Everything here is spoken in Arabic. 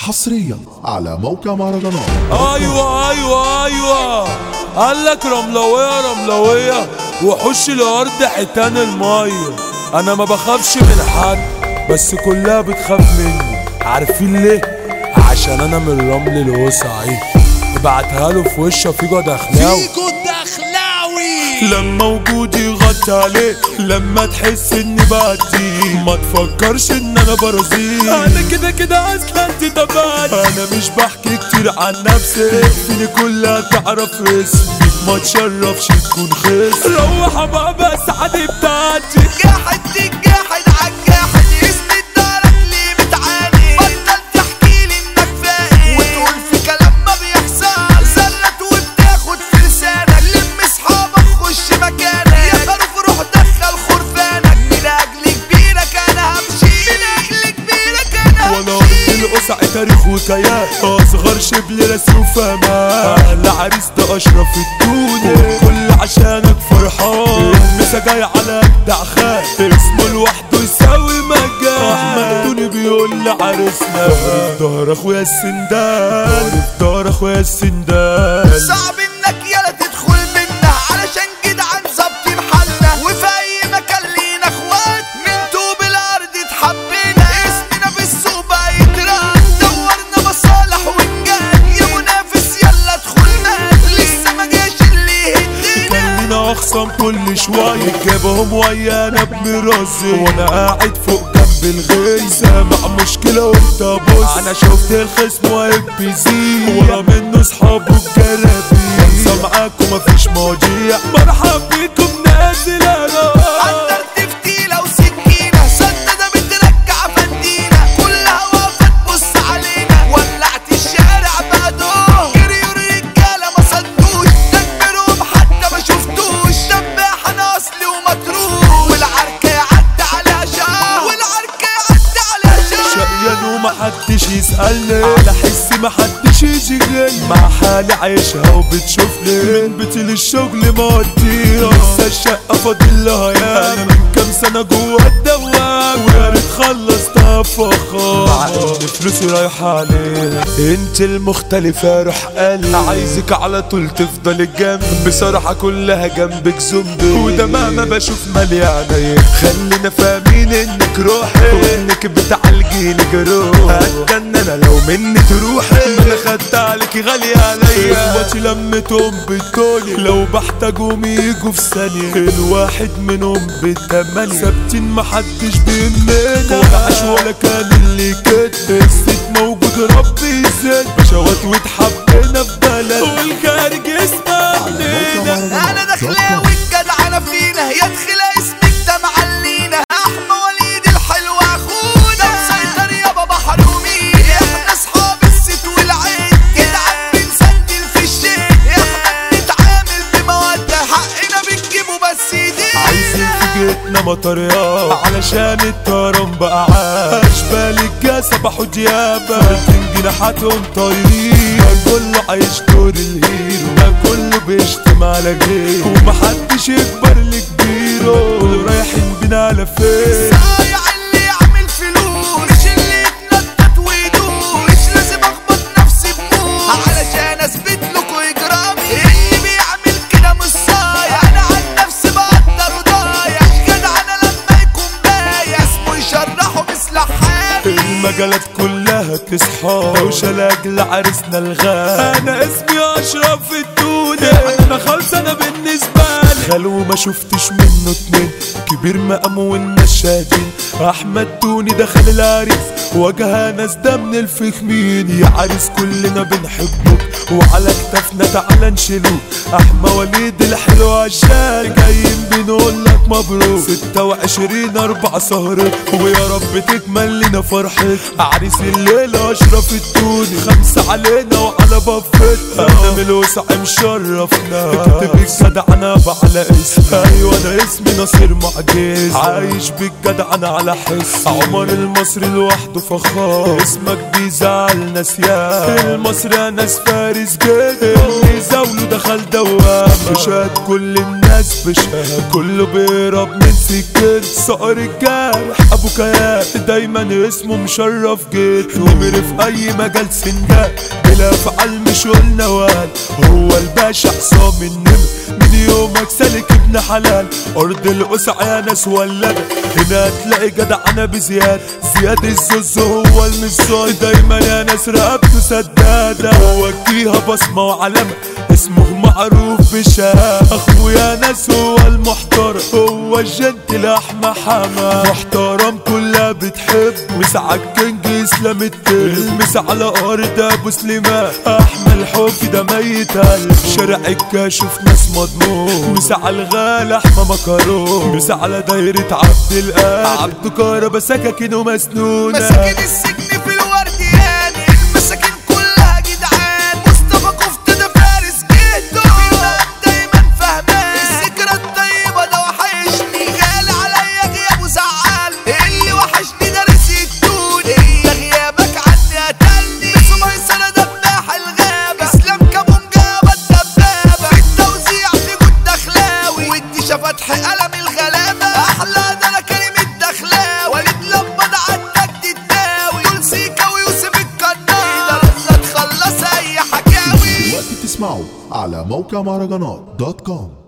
حصريا على موقع مهرجانات. ايوه قالك رملوية رملوية وحوش الارض حيتان المية. انا ما بخافش من حد بس كلها بتخاف مني. عارفين ليه؟ عشان انا من الرمل الوسعي. ابعتها له في وشه فيجو دخلاوي. لما وجودي غطي عليه، لما تحس اني بعدي ما تفكرش ان انا برازيل. انا كده اصلا تبعت. انا مش بحكي كتير عن نفسي، فيني كلها تعرف اسمي، ما تشرفش تكون خس. روح بقى بس عادي بتاعتي. جاحد عالجاحد اسمي الدارك ليه بتعاني. بطل تحكيلي انك فاهم وتقول في كلام ما بيحصل. زلت وبتاخد في لسانك. لم اصحابك خش مكانك. يا خروف روح دخل خرفانك. من اجل كبيرك انا همشي. وانا ارض القصع تاريخ وكيان. اصغر شبل راسي وفهمان. اهل عريس ده اشرف الدنيا كل عشانك فرحان. المسا جاي على اجدع خان، اسمه لوحده يساوي مجال. احمد توني بيقول لعريسنا في ظهر اخويا السندال، في ظهر اخويا السندال. صعب انك يلا تدخل منا علشان جدعان ظبط محلنا. وفي اي مكان لينا اخوات من طوب الارض اتحبينا. اسمنا في السوق بقى يتران. دورنا مصالح ونجان. يا منافس يلا ادخلنا لسه ما جاش اللي يهدينا. كان لينا اخصام كل شوية جابهم ويانا بمرازي. وانا قاعد فوق جنب الغي سامع مشكلة وانت بص. انا شفت الخصم واقف بيزيد ورا منه صحابه الجرابي. خلصة معاكم مفيش مواضيع، مرحب بيكم نازل انا. قدرت فتيلة وسكينة سددة بترجع فندينا. كلها وقفت تبص علينا. ولعت الشارع بعدهم جريوا الرجالة ما صدوش. دبرهم حتى ما شفتوش. دباح انا اصلي ومطروش. والعركة يعدي على شهر. شقيان ومحدش يسألني، على حسي محدش يشغلني. مع حالي عايشها وبتشوفني من بيتي للشغل موديها. لسه الشقة فاضلها ياما. انا من كام سنة جوا الدوام ويا ريت خلصتها فخار. مع ان فلوسي رايحة عليها. انت المختلفة روح قلبي، عايزك على طول تفضل جنبي. بصراحة كلها جنبك زومبي، وده مهما بشوف مليانة. خلينا فاهمين انك روحي وانك بتعالجيني جروح. اتجنن انا لو مني تروحي. انا خدت عليكي غالية عليا. اخواتي لمتهم بالتوني، لو بحتاجهم يجوا في ثانية. الواحد منهم بالتمانية. ثابتين محدش بيمنا. ولا عاش ولا كان اللي كده. الست موجود ربي يزيد. بشوات واتحبينا في بلد والخارج اسمع علينا. انا داخله والجدعنة فينا. يا دخلة اسمك ده معلينا. احمى وليد الحلو اخونا مسيطر يابا بحر ومين. احنا اصحاب الست والعين جدعان بنسندل في الشيء. احنا بنتعامل بمودة حقنا بنجيبه بس ايدينا. عايزين في جيتنا مطريات علشان الطيران بقى عاد. اشبال الجاسة بحو ديابة فاتن جناحاتهم طايرين. كله عايش دور الهيرو، ده كله بيشتم على غيره. ومحدش يكبر لكبيره، كله رايحين بينا على فين. صايع اللي يعمل فلوس مش اللي يتنطط ويدوس. مش لازم اخبط نفسي بموت علشان اثبت لكم اجرامي. اللي بيعمل كده مش صايع. انا عن نفسي بقدر وضايع. جدع انا لما يكون بايع اسمه يشرحه بسلاحات. المجالات كلها تصحى وشلاج لعرسنا الغالي. انا اسمي اشرف الدودة، انا خالص انا بالنسبة لي. خلو ما شفتش منه اتنين، كبير مقام والناس شاهدين. احمد توني دخل العريس واجهة ناس ده من الفخمين. يا عريس كلنا بنحبك وعلى كتافنا تعالى نشيلوك. احمى وليد الحلو عشان جايين بنقول لك مبروك. 26 4 سهرة ويا رب تكمل لنا فرحة. عريس الليلة اشرف التوني 5 علينا وعلى بفت. انا من الوسع مشرفنا اكتب الجدع انا على اسمي. ايوه انا اسمي ناصر معجز، عايش بالجدع انا على حس. عمر المصري لوحده فخار، اسمك بيزعل ناس يا المصري. ناس فارس جدا اللي زاوله دخل دوام. شاد كل الناس الناس بشها كله بيهرب من سكين صقر الجارح ابو كيان دايما اسمه مشرف جيته نمر في اي مجال سنجان بلا فعل مش قلنا وال هو الباشا حسام النمر من يومك سالك ابن حلال ارض القسع يا ناس ولدة هنا هتلاقي جدعنة بزيادة زياد الزوز هو المصاد دايما يا ناس رقبته سدادة هو فيها بصمة وعلامة اسمه معروف بشهادة اخويا ناس هو المحترم هو الجنتل احمى حما محترم كلها بتحب مسع الكنج اسلام التل مسع على ارض ابو سليمان احمى الحب ده ميت قلب شارع الكاشف ناس مضمون مسع الغالي احمى مكرون مسع على دايرة عبد القادر عبد كهربا سكاكين ومسنونة مساكين السجن في الوردياني المساكين كلها جدعان مصطفى كفتة ده فارس جيته دايما فهمان الذكرى الطيبة ده وحشني غالي عليا غيابه زعل اللي وحشني ده رزق الدوني انت غيابك عني قتلني بس ميسرة دباح الغابة اسلام كابونجا والدبابة في التوزيع في جود دخلاوي والديشة فتح قلم الغلابة احلى ده انا كريم الدخلاوي وليد لمبض عالتك تداوي دول سيكا ويوسف القناص ده تخلص اي حكاوي دلوقتي تسمعوا على موقع مهرجانات دوت كوم.